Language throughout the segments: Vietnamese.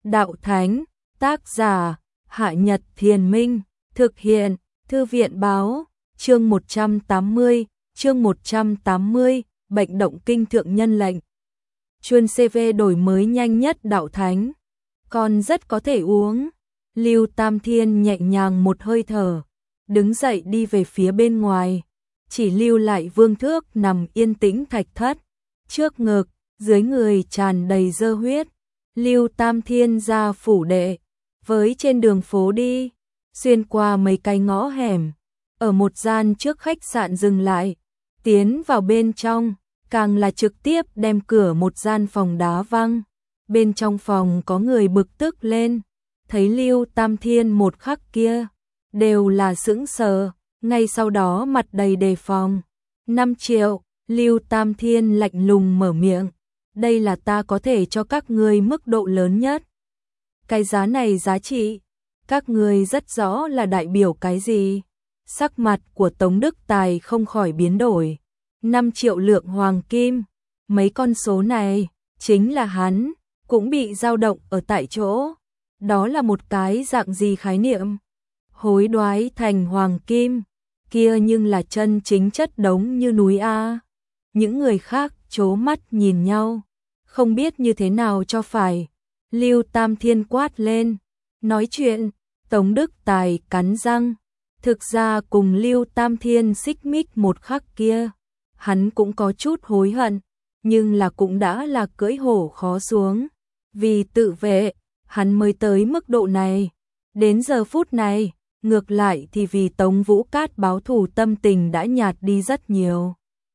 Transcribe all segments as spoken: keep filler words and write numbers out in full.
Đạo Thánh, tác giả, Hạ Nhật Thiền Minh, thực hiện, Thư viện Báo, chương một trăm tám mươi, chương một trăm tám mươi, bệnh động kinh thượng nhân lệnh. Chuyên xê vê đổi mới nhanh nhất Đạo Thánh, còn rất có thể uống. Lưu Tam Thiên nhẹ nhàng một hơi thở, đứng dậy đi về phía bên ngoài, chỉ lưu lại Vương Thước nằm yên tĩnh thạch thất, trước ngực, dưới người tràn đầy dơ huyết. Lưu Tam Thiên ra phủ đệ, với trên đường phố đi, xuyên qua mấy cái ngõ hẻm, ở một gian trước khách sạn dừng lại, tiến vào bên trong, càng là trực tiếp đem cửa một gian phòng đá văng. Bên trong phòng có người bực tức lên, thấy Lưu Tam Thiên một khắc kia, đều là sững sờ, ngay sau đó mặt đầy đề phòng. năm triệu, Lưu Tam Thiên lạnh lùng mở miệng, đây là ta có thể cho các ngươi mức độ lớn nhất. Cái giá này giá trị, các ngươi rất rõ là đại biểu cái gì. Sắc mặt của Tống Đức Tài không khỏi biến đổi. năm triệu lượng hoàng kim, mấy con số này, chính là hắn, cũng bị dao động ở tại chỗ. Đó là một cái dạng gì khái niệm? Hối đoái thành hoàng kim, kia nhưng là chân chính chất đống như núi A. Những người khác trố mắt nhìn nhau, không biết như thế nào cho phải. Lưu Tam Thiên quát lên, nói chuyện, Tống Đức Tài cắn răng. Thực ra cùng Lưu Tam Thiên xích mích một khắc kia, hắn cũng có chút hối hận, nhưng là cũng đã là cưỡi hổ khó xuống. Vì tự vệ, hắn mới tới mức độ này. Đến giờ phút này, ngược lại thì vì Tống Vũ Cát báo thù tâm tình đã nhạt đi rất nhiều.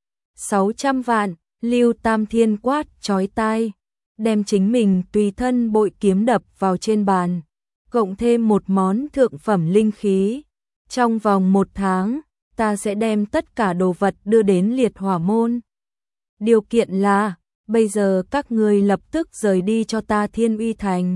sáu trăm vạn, Lưu Tam Thiên quát chói tai, đem chính mình tùy thân bội kiếm đập vào trên bàn, cộng thêm một món thượng phẩm linh khí. Trong vòng một tháng, ta sẽ đem tất cả đồ vật đưa đến Liệt Hỏa Môn. Điều kiện là, bây giờ các ngươi lập tức rời đi cho ta Thiên Uy Thành.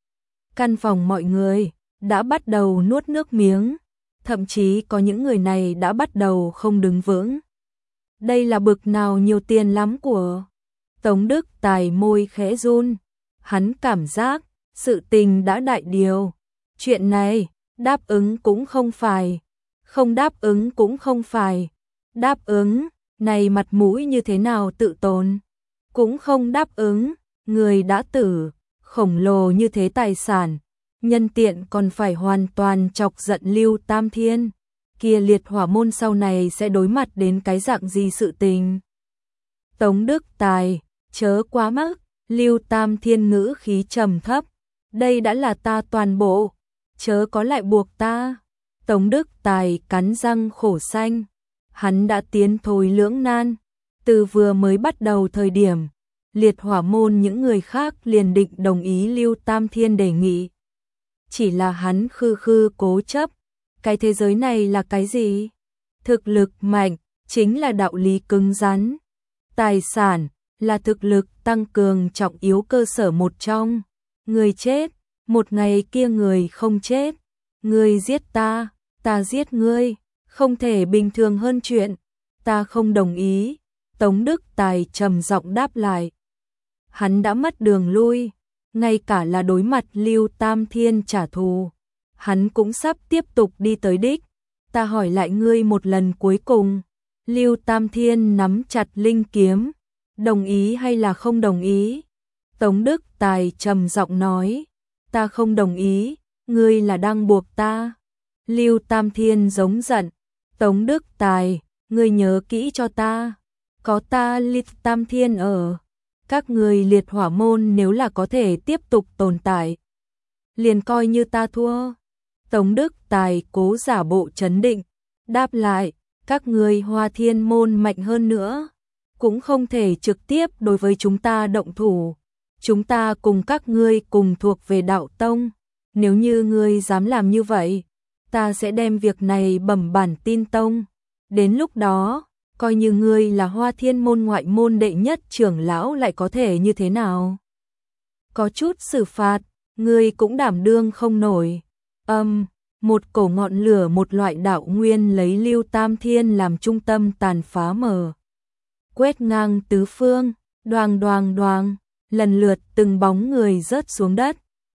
Căn phòng mọi người đã bắt đầu nuốt nước miếng, thậm chí có những người này đã bắt đầu không đứng vững. Đây là bực nào nhiều tiền lắm của. Tống Đức Tài môi khẽ run, hắn cảm giác sự tình đã đại điều. Chuyện này, đáp ứng cũng không phải, không đáp ứng cũng không phải. Đáp ứng, này mặt mũi như thế nào tự tồn. Cũng không đáp ứng, người đã tử, khổng lồ như thế tài sản, nhân tiện còn phải hoàn toàn chọc giận Lưu Tam Thiên. Kia Liệt Hỏa Môn sau này sẽ đối mặt đến cái dạng gì sự tình. Tống Đức Tài, chớ quá mức. Lưu Tam Thiên ngữ khí trầm thấp, đây đã là ta toàn bộ, chớ có lại buộc ta. Tống Đức Tài cắn răng khổ xanh, hắn đã tiến thôi lưỡng nan. Từ vừa mới bắt đầu thời điểm, Liệt Hỏa Môn những người khác liền định đồng ý Lưu Tam Thiên đề nghị. Chỉ là hắn khư khư cố chấp. Cái thế giới này là cái gì? Thực lực mạnh, chính là đạo lý cứng rắn. Tài sản, là thực lực tăng cường trọng yếu cơ sở một trong. Người chết, một ngày kia người không chết. Người giết ta, ta giết ngươi, không thể bình thường hơn chuyện. Ta không đồng ý. Tống Đức Tài trầm giọng đáp lại. Hắn đã mất đường lui, ngay cả là đối mặt Lưu Tam Thiên trả thù, hắn cũng sắp tiếp tục đi tới đích. Ta hỏi lại ngươi một lần cuối cùng. Lưu Tam Thiên nắm chặt linh kiếm, đồng ý hay là không đồng ý? Tống Đức Tài trầm giọng nói, ta không đồng ý, ngươi là đang buộc ta. Lưu Tam Thiên giống giận, Tống Đức Tài, ngươi nhớ kỹ cho ta, có ta Lưu Tam Thiên ở, các ngươi Liệt Hỏa Môn nếu là có thể tiếp tục tồn tại, liền coi như ta thua. Tống Đức Tài cố giả bộ trấn định, đáp lại, các ngươi Hoa Thiên Môn mạnh hơn nữa, cũng không thể trực tiếp đối với chúng ta động thủ. Chúng ta cùng các ngươi cùng thuộc về đạo tông, nếu như ngươi dám làm như vậy, ta sẽ đem việc này bẩm bản tin tông. Đến lúc đó, coi như ngươi là Hoa Thiên Môn ngoại môn đệ nhất trưởng lão lại có thể như thế nào? Có chút xử phạt, ngươi cũng đảm đương không nổi. Âm, um, một cổ ngọn lửa một loại đạo nguyên lấy Lưu Tam Thiên làm trung tâm tàn phá mở. Quét ngang tứ phương, đoàng đoàng đoàng, lần lượt từng bóng người rớt xuống đất.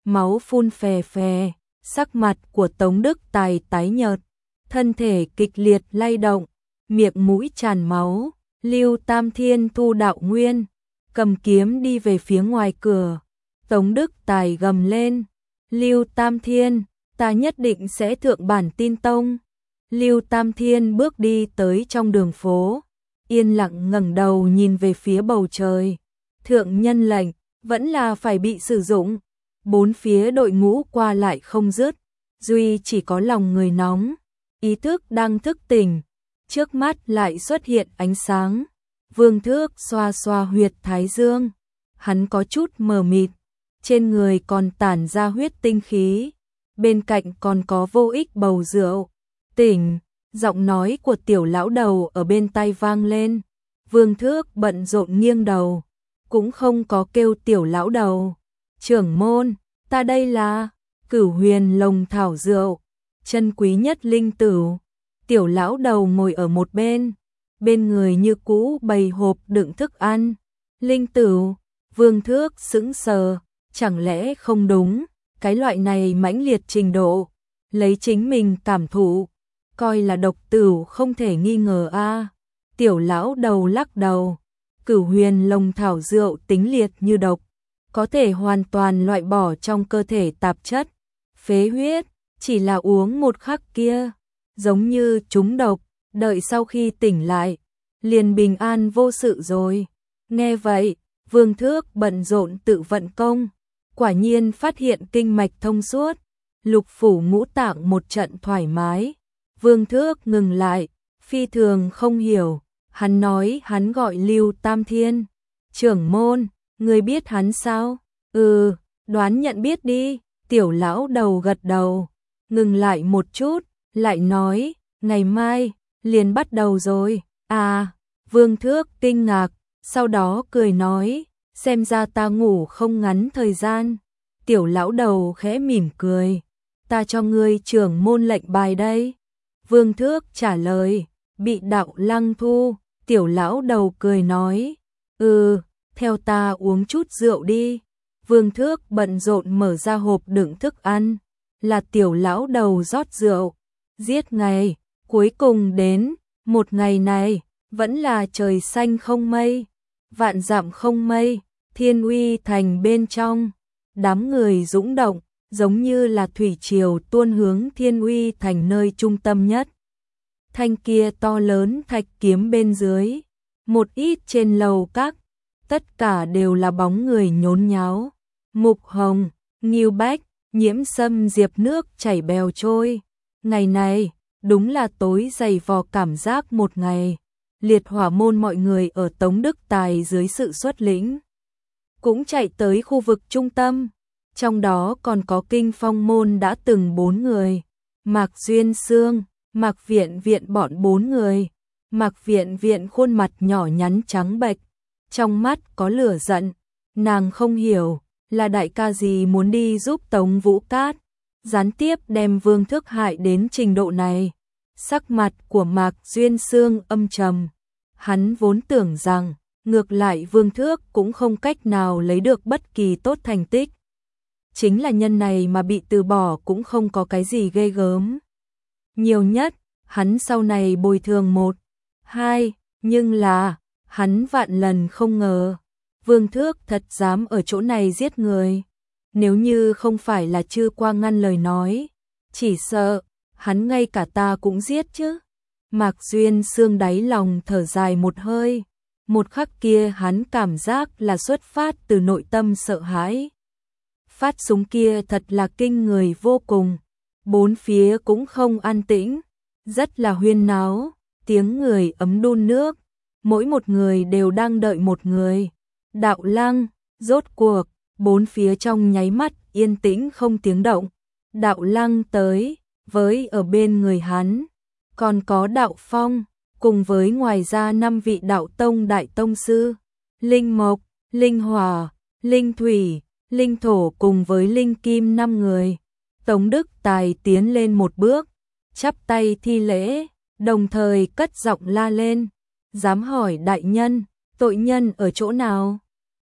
máu phun phè phè, sắc mặt của Tống Đức Tài tái nhợt, thân thể kịch liệt lay động, miệng mũi tràn máu. Lưu Tam Thiên thu đạo nguyên, cầm kiếm đi về phía ngoài cửa. Tống Đức Tài gầm lên, Lưu Tam Thiên, ta nhất định sẽ thượng bản tin tông. Lưu Tam Thiên bước đi tới trong đường phố, yên lặng ngẩng đầu nhìn về phía bầu trời. Thượng nhân lệnh, vẫn là phải bị sử dụng. Bốn phía đội ngũ qua lại không dứt, duy chỉ có lòng người nóng, ý thức đang thức tỉnh. Trước mắt lại xuất hiện ánh sáng. Vương Thước xoa xoa huyệt thái dương, hắn có chút mờ mịt, trên người còn tản ra huyết tinh khí, bên cạnh còn có vô ích bầu rượu. Tỉnh, giọng nói của tiểu lão đầu ở bên tai vang lên. Vương Thước bận rộn nghiêng đầu, cũng không có kêu tiểu lão đầu. Trưởng môn, ta đây là Cửu Huyền Lồng thảo rượu, chân quý nhất linh tửu. Tiểu lão đầu ngồi ở một bên, bên người như cũ bày hộp đựng thức ăn. Linh tửu, Vương Thước sững sờ, chẳng lẽ không đúng, cái loại này mãnh liệt trình độ, lấy chính mình cảm thụ, coi là độc tửu không thể nghi ngờ a. Tiểu lão đầu lắc đầu, Cửu Huyền Lồng thảo rượu tính liệt như độc, có thể hoàn toàn loại bỏ trong cơ thể tạp chất, phế huyết, chỉ là uống một khắc kia, giống như trúng độc, đợi sau khi tỉnh lại, liền bình an vô sự rồi. Nghe vậy, Vương Thước bận rộn tự vận công, quả nhiên phát hiện kinh mạch thông suốt, lục phủ ngũ tạng một trận thoải mái. Vương Thước ngừng lại, phi thường không hiểu, hắn nói hắn gọi Lưu Tam Thiên. Trưởng môn, người biết hắn sao? Ừ, đoán nhận biết đi. Tiểu lão đầu gật đầu, ngừng lại một chút, lại nói, ngày mai, liền bắt đầu rồi. À, Vương Thước kinh ngạc, sau đó cười nói, xem ra ta ngủ không ngắn thời gian. Tiểu lão đầu khẽ mỉm cười, ta cho ngươi trưởng môn lệnh bài đây. Vương Thước trả lời, bị đạo lăng thu. Tiểu lão đầu cười nói, ừ, theo ta uống chút rượu đi. Vương Thước bận rộn mở ra hộp đựng thức ăn, là tiểu lão đầu rót rượu. Giết ngày, cuối cùng đến, một ngày này, vẫn là trời xanh không mây, vạn dặm không mây, Thiên Uy thành bên trong, đám người dũng động, giống như là thủy triều tuôn hướng Thiên Uy thành nơi trung tâm nhất. Thanh kia to lớn thạch kiếm bên dưới, một ít trên lầu các, tất cả đều là bóng người nhốn nháo. Mục Hồng, Ngưu Bách, Nhiễm Sâm Diệp nước chảy bèo trôi. Ngày này, đúng là tối dày vò cảm giác một ngày. Liệt hỏa môn mọi người ở Tống Đức Tài dưới sự xuất lĩnh cũng chạy tới khu vực trung tâm. Trong đó còn có Kinh Phong môn đã từng bốn người, Mạc Duyên Sương, Mạc Viện Viện bọn bốn người. Mạc Viện Viện khuôn mặt nhỏ nhắn trắng bệch, trong mắt có lửa giận, nàng không hiểu là đại ca gì muốn đi giúp Tống Vũ Cát, gián tiếp đem Vương Thước hại đến trình độ này. Sắc mặt của Mạc Duyên Sương âm trầm, hắn vốn tưởng rằng ngược lại Vương Thước cũng không cách nào lấy được bất kỳ tốt thành tích. Chính là nhân này mà bị từ bỏ cũng không có cái gì ghê gớm. Nhiều nhất, hắn sau này bồi thường một, hai, nhưng là, hắn vạn lần không ngờ. Vương Thước thật dám ở chỗ này giết người. Nếu như không phải là Chư Qua ngăn lời nói, chỉ sợ, hắn ngay cả ta cũng giết chứ. Mạc Duyên Sương đáy lòng thở dài một hơi. Một khắc kia hắn cảm giác là xuất phát từ nội tâm sợ hãi. Phát súng kia thật là kinh người vô cùng. Bốn phía cũng không an tĩnh, rất là huyên náo, tiếng người ấm đun nước. Mỗi một người đều đang đợi một người. Đạo Lăng, rốt cuộc, bốn phía trong nháy mắt yên tĩnh không tiếng động. Đạo Lăng tới, với ở bên người hắn, còn có Đạo Phong, cùng với ngoài ra năm vị đạo tông đại tông sư, Linh Mộc, Linh Hỏa, Linh Thủy, Linh Thổ cùng với Linh Kim năm người. Tống Đức Tài tiến lên một bước, chắp tay thi lễ, đồng thời cất giọng la lên, dám hỏi đại nhân, tội nhân ở chỗ nào?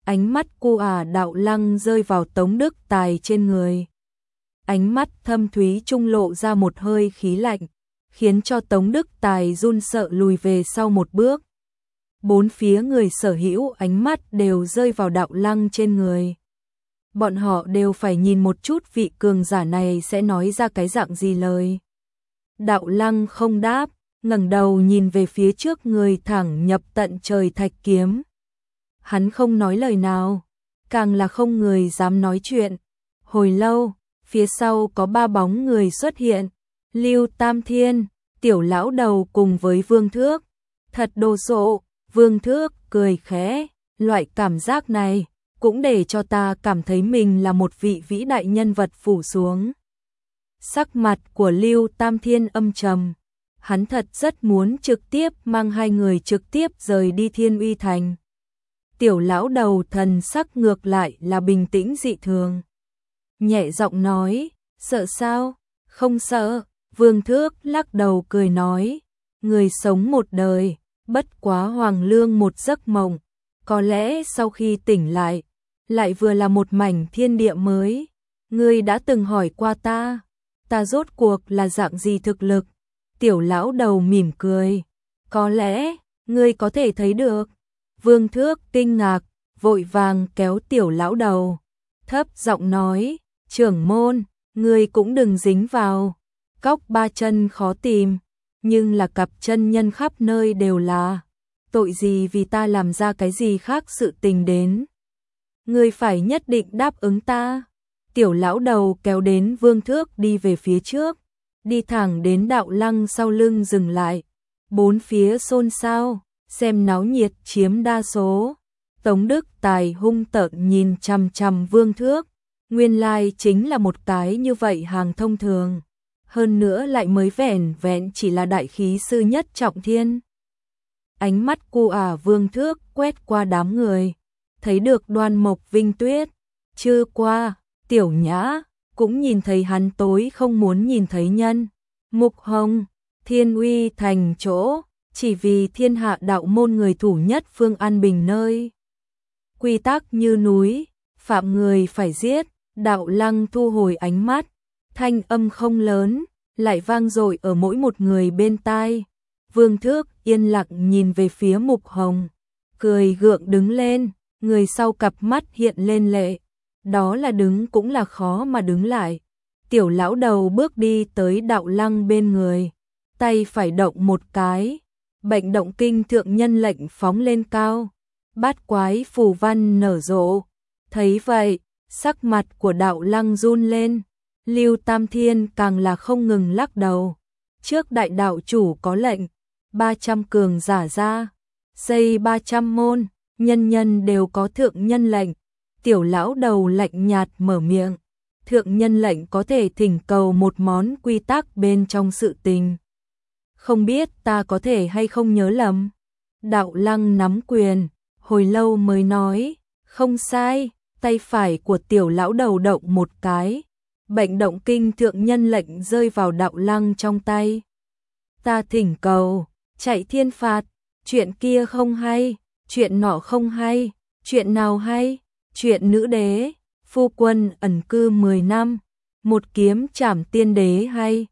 Ánh mắt cu ả Đạo Lăng rơi vào Tống Đức Tài trên người. Ánh mắt thâm thúy trung lộ ra một hơi khí lạnh, khiến cho Tống Đức Tài run sợ lùi về sau một bước. Bốn phía người sở hữu ánh mắt đều rơi vào Đạo Lăng trên người. Bọn họ đều phải nhìn một chút vị cường giả này sẽ nói ra cái dạng gì lời. Đạo Lăng không đáp, ngẩng đầu nhìn về phía trước người thẳng nhập tận trời thạch kiếm. Hắn không nói lời nào, càng là không người dám nói chuyện. Hồi lâu, phía sau có ba bóng người xuất hiện. Lưu Tam Thiên, Tiểu lão đầu cùng với Vương Thước. Thật đồ sộ, Vương Thước cười khẽ, loại cảm giác này cũng để cho ta cảm thấy mình là một vị vĩ đại nhân vật phủ xuống. Sắc mặt của Lưu Tam Thiên âm trầm, hắn thật rất muốn trực tiếp mang hai người trực tiếp rời đi Thiên Uy Thành. Tiểu lão đầu thần sắc ngược lại là bình tĩnh dị thường. Nhẹ giọng nói, sợ sao? Không sợ. Vương Thước lắc đầu cười nói, người sống một đời, bất quá hoàng lương một giấc mộng, có lẽ sau khi tỉnh lại, lại vừa là một mảnh thiên địa mới. Ngươi đã từng hỏi qua ta, ta rốt cuộc là dạng gì thực lực? Tiểu lão đầu mỉm cười, có lẽ, ngươi có thể thấy được. Vương Thước kinh ngạc, vội vàng kéo tiểu lão đầu, thấp giọng nói, trưởng môn, ngươi cũng đừng dính vào. Cóc ba chân khó tìm, nhưng là cặp chân nhân khắp nơi đều là. Tội gì vì ta làm ra cái gì khác sự tình đến. Ngươi phải nhất định đáp ứng ta. Tiểu lão đầu kéo đến Vương Thước đi về phía trước, đi thẳng đến Đạo Lăng sau lưng dừng lại. Bốn phía xôn xao, xem náo nhiệt chiếm đa số. Tống Đức Tài hung tợn nhìn chằm chằm Vương Thước, nguyên lai chính là một cái như vậy hàng thông thường. Hơn nữa lại mới vẻn vẹn chỉ là đại khí sư nhất trọng thiên. Ánh mắt cu ả Vương Thước quét qua đám người, thấy được Đoan Mộc Vinh Tuyết, Chư Qua, Tiểu Nhã, cũng nhìn thấy hắn tối không muốn nhìn thấy nhân. Mục Hồng, Thiên Uy Thành chỗ, chỉ vì thiên hạ đạo môn người thủ nhất phương an bình nơi. Quy tắc như núi, phạm người phải giết. Đạo Lăng thu hồi ánh mắt, thanh âm không lớn, lại vang dội ở mỗi một người bên tai. Vương Thước yên lặng nhìn về phía Mục Hồng, cười gượng đứng lên, người sau cặp mắt hiện lên lệ. Đó là đứng cũng là khó mà đứng lại. Tiểu lão đầu bước đi tới Đạo Lăng bên người, tay phải động một cái, bệnh động kinh thượng nhân lệnh phóng lên cao. Bát quái phù văn nở rộ, thấy vậy, sắc mặt của Đạo Lăng run lên. Lưu Tam Thiên càng là không ngừng lắc đầu. Trước đại đạo chủ có lệnh, ba trăm cường giả ra, xây ba trăm môn, nhân nhân đều có thượng nhân lệnh. Tiểu lão đầu lạnh nhạt mở miệng, thượng nhân lệnh có thể thỉnh cầu một món quy tắc bên trong sự tình. Không biết ta có thể hay không nhớ lầm. Đạo Lăng nắm quyền, hồi lâu mới nói, không sai. Tay phải của tiểu lão đầu động một cái, bệnh động kinh thượng nhân lệnh rơi vào Đạo Lăng trong tay. Ta thỉnh cầu, chạy thiên phạt, chuyện kia không hay, chuyện nọ không hay, chuyện nào hay, chuyện nữ đế, phu quân ẩn cư mười năm, một kiếm trảm tiên đế hay,